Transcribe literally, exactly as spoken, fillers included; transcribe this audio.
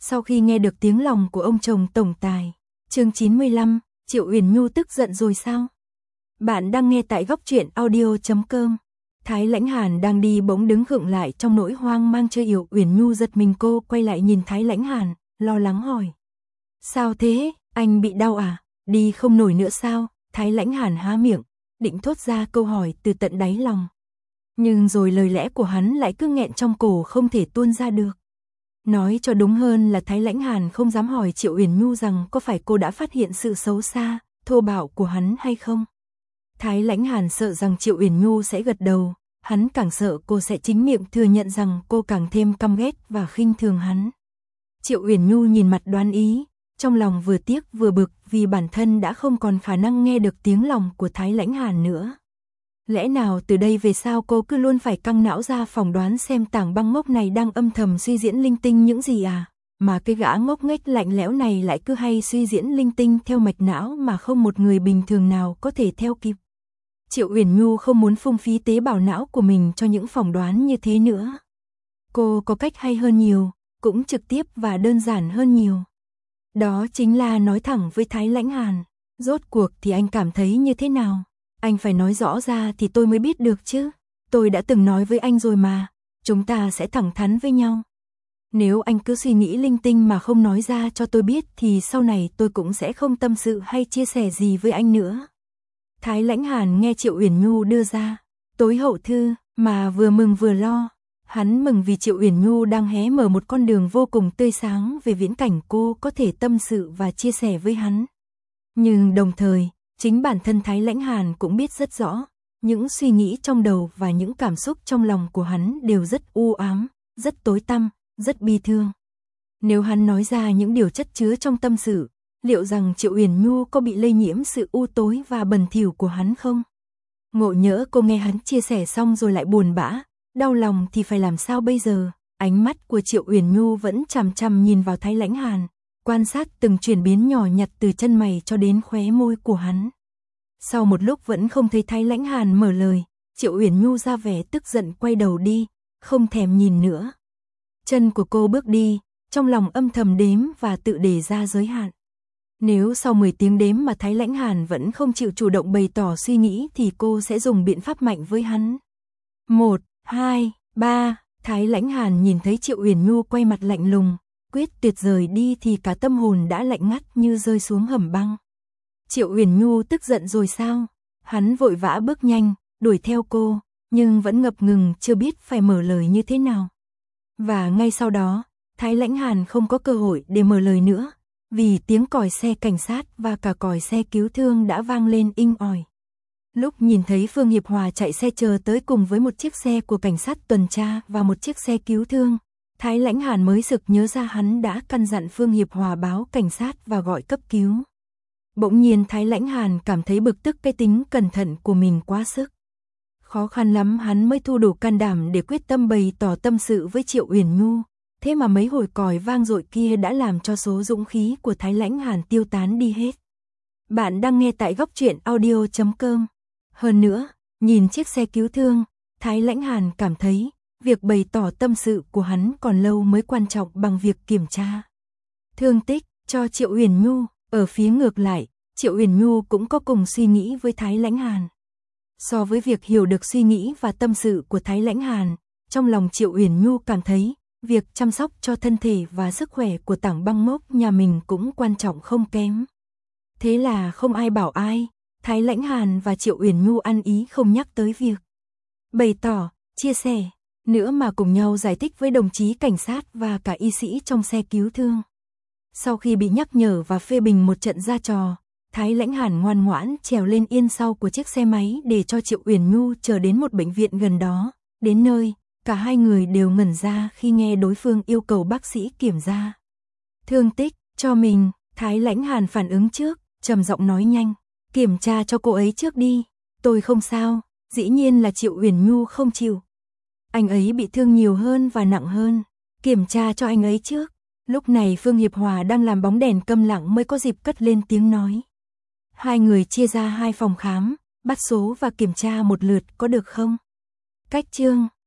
Sau khi nghe được tiếng lòng của ông chồng tổng tài, chương chín mươi lăm, Triệu Uyển Nhu tức giận rồi sao? Bạn đang nghe tại góc truyện audio chấm com. Thái Lãnh Hàn đang đi bỗng đứng khựng lại trong nỗi hoang mang chưa hiểu. Uyển Nhu giật mình, cô quay lại nhìn Thái Lãnh Hàn, lo lắng hỏi. Sao thế, anh bị đau à? Đi không nổi nữa sao? Thái Lãnh Hàn há miệng, định thốt ra câu hỏi từ tận đáy lòng. Nhưng rồi lời lẽ của hắn lại cứ nghẹn trong cổ không thể tuôn ra được. Nói cho đúng hơn là Thái Lãnh Hàn không dám hỏi Triệu Uyển Nhu rằng có phải cô đã phát hiện sự xấu xa, thô bạo của hắn hay không. Thái Lãnh Hàn sợ rằng Triệu Uyển Nhu sẽ gật đầu, hắn càng sợ cô sẽ chính miệng thừa nhận rằng cô càng thêm căm ghét và khinh thường hắn. Triệu Uyển Nhu nhìn mặt đoán ý, trong lòng vừa tiếc vừa bực vì bản thân đã không còn khả năng nghe được tiếng lòng của Thái Lãnh Hàn nữa. Lẽ nào từ đây về sau cô cứ luôn phải căng não ra phỏng đoán xem Tảng Băng ngốc này đang âm thầm suy diễn linh tinh những gì à, mà cái gã ngốc nghếch lạnh lẽo này lại cứ hay suy diễn linh tinh theo mạch não mà không một người bình thường nào có thể theo kịp. Triệu Uyển Nhu không muốn phung phí tế bào não của mình cho những phỏng đoán như thế nữa. Cô có cách hay hơn nhiều, cũng trực tiếp và đơn giản hơn nhiều. Đó chính là nói thẳng với Thái Lãnh Hàn. Rốt cuộc thì anh cảm thấy như thế nào? Anh phải nói rõ ra thì tôi mới biết được chứ. Tôi đã từng nói với anh rồi mà, chúng ta sẽ thẳng thắn với nhau. Nếu anh cứ suy nghĩ linh tinh mà không nói ra cho tôi biết thì sau này tôi cũng sẽ không tâm sự hay chia sẻ gì với anh nữa. Thái Lãnh Hàn nghe Triệu Uyển Nhu đưa ra tối hậu thư mà vừa mừng vừa lo. Hắn mừng vì Triệu Uyển Nhu đang hé mở một con đường vô cùng tươi sáng về viễn cảnh cô có thể tâm sự và chia sẻ với hắn. Nhưng đồng thời, chính bản thân Thái Lãnh Hàn cũng biết rất rõ, những suy nghĩ trong đầu và những cảm xúc trong lòng của hắn đều rất u ám, rất tối tăm, rất bi thương. Nếu hắn nói ra những điều chất chứa trong tâm sự, liệu rằng Triệu Uyển Nhu có bị lây nhiễm sự u tối và bẩn thỉu của hắn không? Ngộ nhỡ cô nghe hắn chia sẻ xong rồi lại buồn bã, đau lòng thì phải làm sao bây giờ? Ánh mắt của Triệu Uyển Nhu vẫn chằm chằm nhìn vào Thái Lãnh Hàn, quan sát từng chuyển biến nhỏ nhặt từ chân mày cho đến khóe môi của hắn. Sau một lúc vẫn không thấy Thái Lãnh Hàn mở lời, Triệu Uyển Nhu ra vẻ tức giận quay đầu đi, không thèm nhìn nữa. Chân của cô bước đi, trong lòng âm thầm đếm và tự đề ra giới hạn. Nếu sau mười tiếng đếm mà Thái Lãnh Hàn vẫn không chịu chủ động bày tỏ suy nghĩ thì cô sẽ dùng biện pháp mạnh với hắn. Một, hai, ba, Thái Lãnh Hàn nhìn thấy Triệu Uyển Nhu quay mặt lạnh lùng, quyết tuyệt rời đi thì cả tâm hồn đã lạnh ngắt như rơi xuống hầm băng. Triệu Uyển Nhu tức giận rồi sao? Hắn vội vã bước nhanh, đuổi theo cô, nhưng vẫn ngập ngừng chưa biết phải mở lời như thế nào. Và ngay sau đó, Thái Lãnh Hàn không có cơ hội để mở lời nữa, vì tiếng còi xe cảnh sát và cả còi xe cứu thương đã vang lên inh ỏi. Lúc nhìn thấy Phương Hiệp Hòa chạy xe chờ tới cùng với một chiếc xe của cảnh sát tuần tra và một chiếc xe cứu thương, Thái Lãnh Hàn mới sực nhớ ra hắn đã căn dặn Phương Hiệp Hòa báo cảnh sát và gọi cấp cứu. Bỗng nhiên Thái Lãnh Hàn cảm thấy bực tức cái tính cẩn thận của mình quá sức. Khó khăn lắm hắn mới thu đủ can đảm để quyết tâm bày tỏ tâm sự với Triệu Uyển Nhu, thế mà mấy hồi còi vang dội kia đã làm cho số dũng khí của Thái Lãnh Hàn tiêu tán đi hết. Bạn đang nghe tại góc truyện audio chấm com. Hơn nữa, nhìn chiếc xe cứu thương, Thái Lãnh Hàn cảm thấy việc bày tỏ tâm sự của hắn còn lâu mới quan trọng bằng việc kiểm tra thương tích cho Triệu Uyển Nhu. Ở phía ngược lại, Triệu Uyển Nhu cũng có cùng suy nghĩ với Thái Lãnh Hàn. So với việc hiểu được suy nghĩ và tâm sự của Thái Lãnh Hàn, trong lòng Triệu Uyển Nhu cảm thấy việc chăm sóc cho thân thể và sức khỏe của Tảng Băng ngốc nhà mình cũng quan trọng không kém. Thế là không ai bảo ai, Thái Lãnh Hàn và Triệu Uyển Nhu ăn ý không nhắc tới việc bày tỏ, chia sẻ, nữa mà cùng nhau giải thích với đồng chí cảnh sát và cả y sĩ trong xe cứu thương. Sau khi bị nhắc nhở và phê bình một trận ra trò, Thái Lãnh Hàn ngoan ngoãn trèo lên yên sau của chiếc xe máy để cho Triệu Uyển Nhu chờ đến một bệnh viện gần đó. Đến nơi, cả hai người đều ngẩn ra khi nghe đối phương yêu cầu bác sĩ kiểm tra thương tích cho mình. Thái Lãnh Hàn phản ứng trước, trầm giọng nói nhanh, kiểm tra cho cô ấy trước đi, tôi không sao. Dĩ nhiên là Triệu Uyển Nhu không chịu. Anh ấy bị thương nhiều hơn và nặng hơn, kiểm tra cho anh ấy trước. Lúc này Phương Hiệp Hòa đang làm bóng đèn câm lặng mới có dịp cất lên tiếng nói. Hai người chia ra hai phòng khám, bắt số và kiểm tra một lượt có được không? Cách chương